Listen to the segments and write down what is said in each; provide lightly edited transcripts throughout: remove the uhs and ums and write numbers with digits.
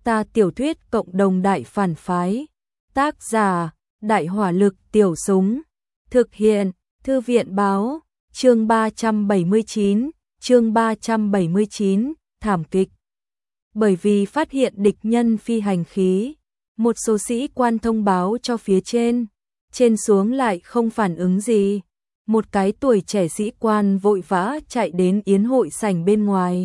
Ta tiểu thuyết cộng đồng đại phản phái. Tác giả, Đại hỏa lực tiểu súng. Thực hiện, Thư viện báo, chương 379, thảm kịch. Bởi vì phát hiện địch nhân phi hành khí, một số sĩ quan thông báo cho phía trên xuống lại không phản ứng gì. Một cái tuổi trẻ sĩ quan vội vã chạy đến yến hội sảnh bên ngoài,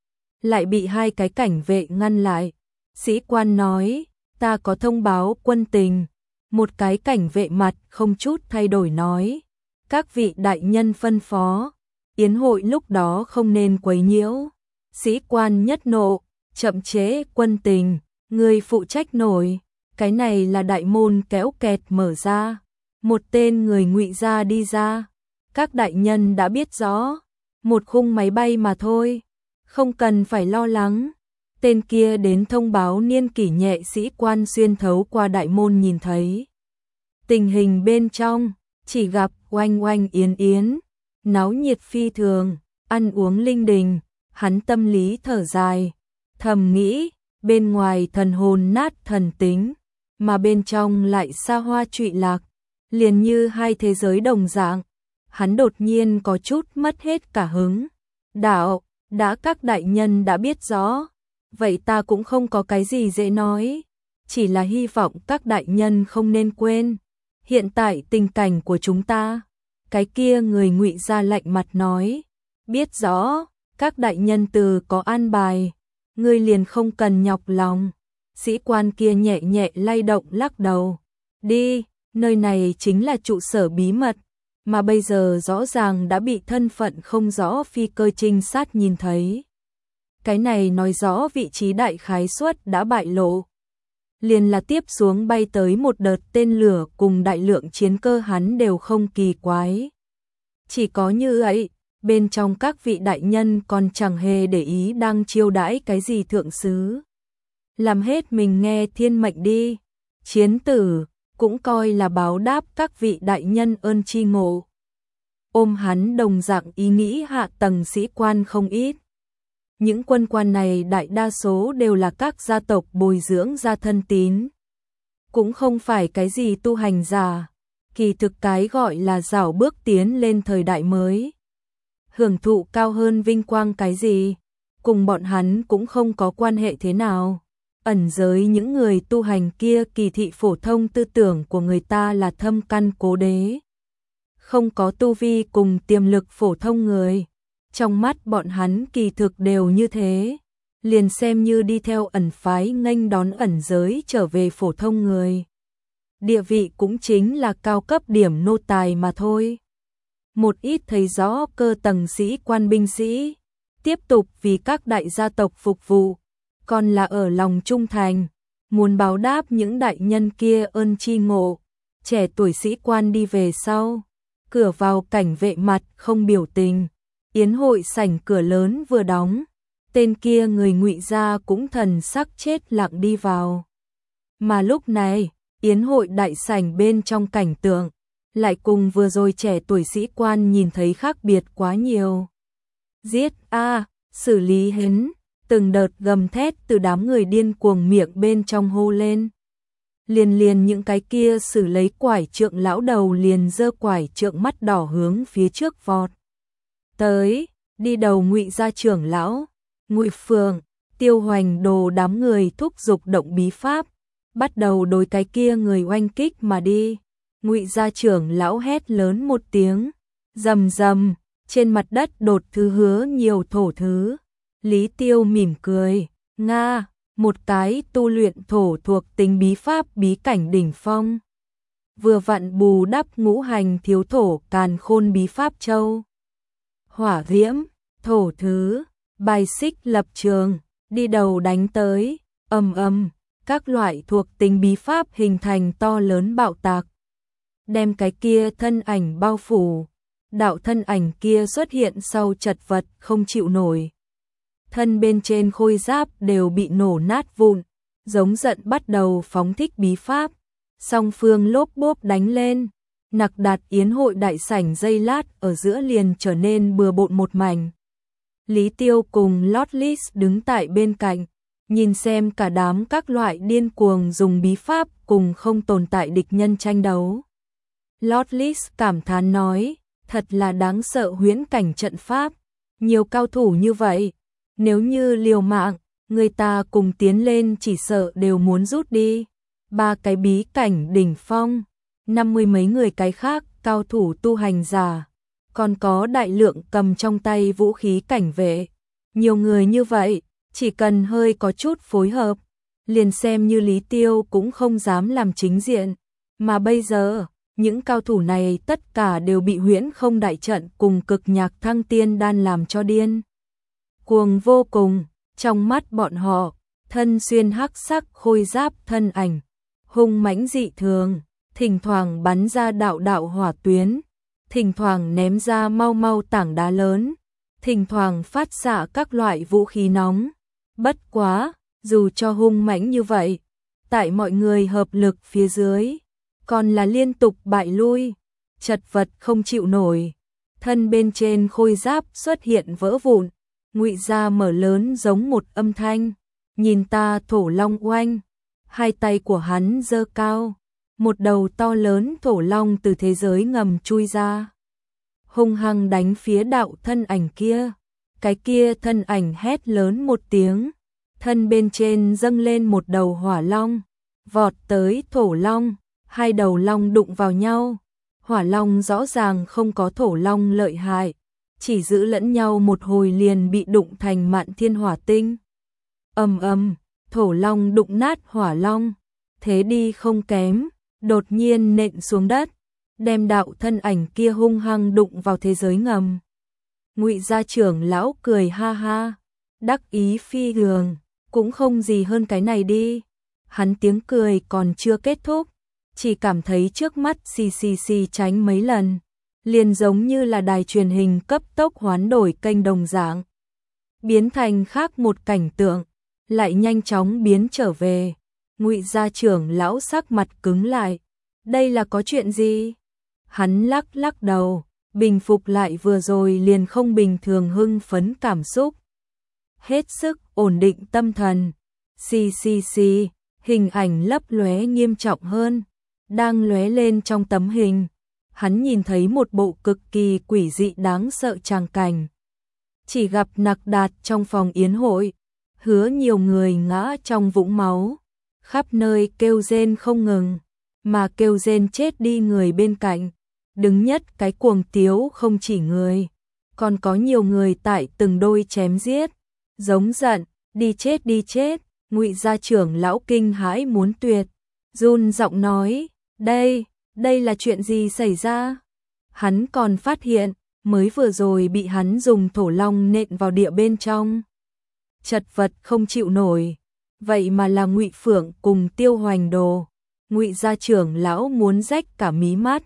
lại bị hai cái cảnh vệ ngăn lại. Sĩ quan nói, ta có thông báo quân tình. Một cái cảnh vệ mặt không chút thay đổi nói, các vị đại nhân phân phó, yến hội lúc đó không nên quấy nhiễu. Sĩ quan nhất nộ, chậm chế quân tình, người phụ trách nổi. Cái này là đại môn kéo kẹt mở ra, một tên người ngụy ra đi ra. Các đại nhân đã biết rõ, một khung máy bay mà thôi, không cần phải lo lắng. Tên kia đến thông báo niên kỷ nhẹ. Sĩ quan xuyên thấu qua đại môn nhìn thấy tình hình bên trong, chỉ gặp oanh oanh yến yến, náo nhiệt phi thường, ăn uống linh đình. Hắn tâm lý thở dài, thầm nghĩ, bên ngoài thần hồn nát thần tính, mà bên trong lại xa hoa trụy lạc, liền như hai thế giới đồng dạng. Hắn đột nhiên có chút mất hết cả hứng. Đạo, đã các đại nhân đã biết rõ, vậy ta cũng không có cái gì dễ nói, chỉ là hy vọng các đại nhân không nên quên hiện tại tình cảnh của chúng ta. Cái kia người ngụy ra lạnh mặt nói, biết rõ, các đại nhân từ có an bài, ngươi liền không cần nhọc lòng. Sĩ quan kia nhẹ nhẹ lay động lắc đầu, đi, nơi này chính là trụ sở bí mật, mà bây giờ rõ ràng đã bị thân phận không rõ phi cơ trinh sát nhìn thấy. Cái này nói rõ vị trí đại khái suất đã bại lộ. Liền là tiếp xuống bay tới một đợt tên lửa cùng đại lượng chiến cơ hắn đều không kỳ quái. Chỉ có như ấy, bên trong các vị đại nhân còn chẳng hề để ý đang chiêu đãi cái gì thượng sứ. Làm hết mình nghe thiên mệnh đi, chiến tử, cũng coi là báo đáp các vị đại nhân ơn tri ngộ. Ôm hắn đồng dạng ý nghĩ hạ tầng sĩ quan không ít. Những quân quan này đại đa số đều là các gia tộc bồi dưỡng ra thân tín. Cũng không phải cái gì tu hành giả, kỳ thực cái gọi là rảo bước tiến lên thời đại mới. Hưởng thụ cao hơn vinh quang cái gì, cùng bọn hắn cũng không có quan hệ thế nào. Ẩn giới những người tu hành kia kỳ thị phổ thông tư tưởng của người ta là thâm căn cố đế. Không có tu vi cùng tiềm lực phổ thông người. Trong mắt bọn hắn kỳ thực đều như thế, liền xem như đi theo ẩn phái nghênh đón ẩn giới trở về phổ thông người. Địa vị cũng chính là cao cấp điểm nô tài mà thôi. Một ít thấy rõ cơ tầng sĩ quan binh sĩ, tiếp tục vì các đại gia tộc phục vụ, còn là ở lòng trung thành, muốn báo đáp những đại nhân kia ơn tri ngộ. Trẻ tuổi sĩ quan đi về sau, cửa vào cảnh vệ mặt không biểu tình. Yến hội sảnh cửa lớn vừa đóng, tên kia người ngụy ra cũng thần sắc chết lặng đi vào. Mà lúc này, yến hội đại sảnh bên trong cảnh tượng, lại cùng vừa rồi trẻ tuổi sĩ quan nhìn thấy khác biệt quá nhiều. Giết a, xử lý hắn, từng đợt gầm thét từ đám người điên cuồng miệng bên trong hô lên. Liền những cái kia xử lấy quải trượng lão đầu liền giơ quải trượng mắt đỏ hướng phía trước vọt tới. Đi đầu ngụy gia trưởng lão, Ngụy Phượng, Tiêu Hoành Đồ đám người thúc giục động bí pháp, bắt đầu đối cái kia người oanh kích mà đi. Ngụy gia trưởng lão hét lớn một tiếng, rầm rầm, trên mặt đất đột thứ hứa nhiều thổ thứ. Lý Tiêu mỉm cười, nga, một cái tu luyện thổ thuộc tính bí pháp bí cảnh đỉnh phong. Vừa vặn bù đắp ngũ hành thiếu thổ càn khôn bí pháp châu. Hỏa diễm, thổ thứ, bài xích lập trường, đi đầu đánh tới, ầm, các loại thuộc tính bí pháp hình thành to lớn bạo tạc. Đem cái kia thân ảnh bao phủ, đạo thân ảnh kia xuất hiện sau chật vật không chịu nổi. Thân bên trên khôi giáp đều bị nổ nát vụn, giống giận bắt đầu phóng thích bí pháp. Song phương lốp bốp đánh lên, nặc đạt yến hội đại sảnh giây lát ở giữa liền trở nên bừa bộn một mảnh. Lý Tiêu cùng Lord Lis đứng tại bên cạnh, nhìn xem cả đám các loại điên cuồng dùng bí pháp cùng không tồn tại địch nhân tranh đấu. Lord Lis cảm thán nói, thật là đáng sợ huyễn cảnh trận pháp, nhiều cao thủ như vậy, nếu như liều mạng, người ta cùng tiến lên chỉ sợ đều muốn rút đi. 3 cái bí cảnh đỉnh phong, 50 mấy người cái khác cao thủ tu hành giả, còn có đại lượng cầm trong tay vũ khí cảnh vệ. Nhiều người như vậy, chỉ cần hơi có chút phối hợp, liền xem như Lý Tiêu cũng không dám làm chính diện. Mà bây giờ, những cao thủ này tất cả đều bị huyễn không đại trận cùng cực nhạc thăng tiên đan làm cho điên cuồng vô cùng. Trong mắt bọn họ, thân xuyên hắc sắc khôi giáp thân ảnh, hung mãnh dị thường, thỉnh thoảng bắn ra đạo đạo hỏa tuyến, thỉnh thoảng ném ra mau mau tảng đá lớn, thỉnh thoảng phát xạ các loại vũ khí nóng. Bất quá, dù cho hung mãnh như vậy, tại mọi người hợp lực phía dưới, còn là liên tục bại lui, chật vật không chịu nổi. Thân bên trên khôi giáp xuất hiện vỡ vụn, ngụy ra mở lớn giống một âm thanh, nhìn ta thổ long oanh, hai tay của hắn giơ cao, một đầu to lớn thổ long từ thế giới ngầm chui ra, hung hăng đánh phía đạo thân ảnh kia. Cái kia thân ảnh hét lớn một tiếng, thân bên trên dâng lên một đầu hỏa long, vọt tới thổ long, hai đầu long đụng vào nhau. Hỏa long rõ ràng không có thổ long lợi hại, chỉ giữ lẫn nhau một hồi liền bị đụng thành mạn thiên hỏa tinh. Ầm ầm, thổ long đụng nát hỏa long, thế đi không kém, đột nhiên nện xuống đất, đem đạo thân ảnh kia hung hăng đụng vào thế giới ngầm. Ngụy gia trưởng lão cười ha ha, đắc ý phi thường, cũng không gì hơn cái này đi. Hắn tiếng cười còn chưa kết thúc, chỉ cảm thấy trước mắt xì xì xì tránh mấy lần, liền giống như là đài truyền hình cấp tốc hoán đổi kênh đồng dạng, biến thành khác một cảnh tượng, lại nhanh chóng biến trở về. Ngụy gia trưởng lão sắc mặt cứng lại, đây là có chuyện gì? Hắn lắc lắc đầu, bình phục lại vừa rồi liền không bình thường hưng phấn cảm xúc, hết sức ổn định tâm thần. Xì xì xì, hình ảnh lấp lóe nghiêm trọng hơn, đang lóe lên trong tấm hình. Hắn nhìn thấy một bộ cực kỳ quỷ dị đáng sợ tràng cảnh. Chỉ gặp Nặc Đạt trong phòng yến hội, hứa nhiều người ngã trong vũng máu, khắp nơi kêu rên không ngừng, mà kêu rên chết đi người bên cạnh. Đứng nhất cái cuồng tiếu không chỉ người, còn có nhiều người tại từng đôi chém giết, giống giận, đi chết đi chết. Ngụy gia trưởng lão kinh hãi muốn tuyệt, run giọng nói, đây là chuyện gì xảy ra? Hắn còn phát hiện, mới vừa rồi bị hắn dùng thổ long nện vào địa bên trong, chật vật không chịu nổi, vậy mà là Ngụy Phượng cùng Tiêu Hoành Đồ. Ngụy gia trưởng lão muốn rách cả mí mắt.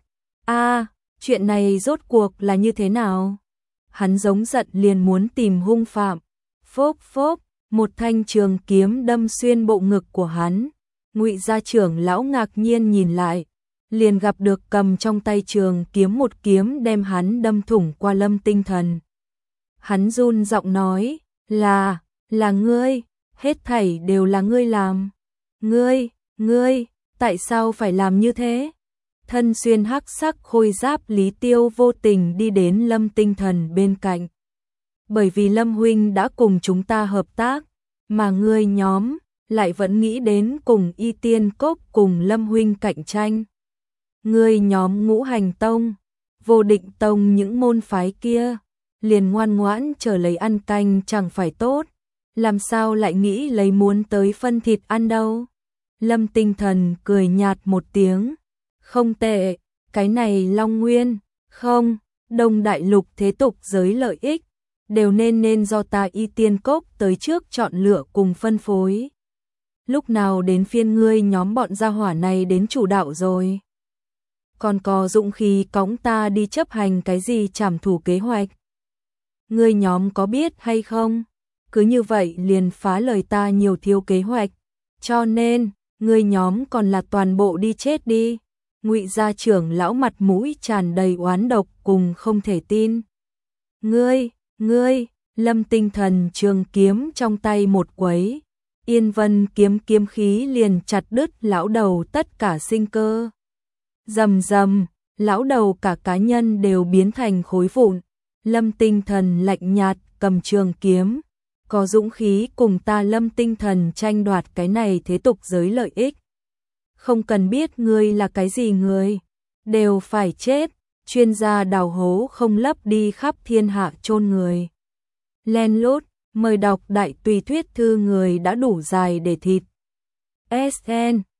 Chuyện này rốt cuộc là như thế nào? Hắn giống giận liền muốn tìm hung phạm. Phốp phốp, một thanh trường kiếm đâm xuyên bộ ngực của hắn. Ngụy gia trưởng lão ngạc nhiên nhìn lại, liền gặp được cầm trong tay trường kiếm một kiếm đem hắn đâm thủng qua lâm tinh thần. Hắn run giọng nói, là ngươi, hết thảy đều là ngươi làm. Ngươi, tại sao phải làm như thế? Thân xuyên hắc sắc khôi giáp Lý Tiêu vô tình đi đến Lâm Tinh Thần bên cạnh. Bởi vì Lâm huynh đã cùng chúng ta hợp tác, mà ngươi nhóm lại vẫn nghĩ đến cùng Y Tiên Cốc cùng Lâm huynh cạnh tranh. Ngươi nhóm Ngũ Hành Tông, Vô Định Tông những môn phái kia, liền ngoan ngoãn chờ lấy ăn canh chẳng phải tốt, làm sao lại nghĩ lấy muốn tới phân thịt ăn đâu? Lâm Tinh Thần cười nhạt một tiếng, không tệ, cái này Long Nguyên, không, Đông Đại Lục thế tục giới lợi ích, đều nên do ta Y Tiên Cốc tới trước chọn lựa cùng phân phối. Lúc nào đến phiên ngươi nhóm bọn gia hỏa này đến chủ đạo rồi? Còn có dũng khí cõng ta đi chấp hành cái gì trảm thủ kế hoạch? Ngươi nhóm có biết hay không? Cứ như vậy liền phá lời ta nhiều thiếu kế hoạch, cho nên, ngươi nhóm còn là toàn bộ đi chết đi. Ngụy gia trưởng lão mặt mũi tràn đầy oán độc cùng không thể tin. Ngươi, Lâm Tinh Thần trường kiếm trong tay một quấy, Yên Vân kiếm kiếm khí liền chặt đứt lão đầu tất cả sinh cơ. Rầm rầm, lão đầu cả cá nhân đều biến thành khối vụn. Lâm Tinh Thần lạnh nhạt cầm trường kiếm, có dũng khí cùng ta Lâm Tinh Thần tranh đoạt cái này thế tục giới lợi ích. Không cần biết ngươi là cái gì người, đều phải chết, chuyên gia đào hố không lấp đi khắp thiên hạ chôn người. Len lút, mời đọc đại tùy thuyết thư người đã đủ dài để thịt. SN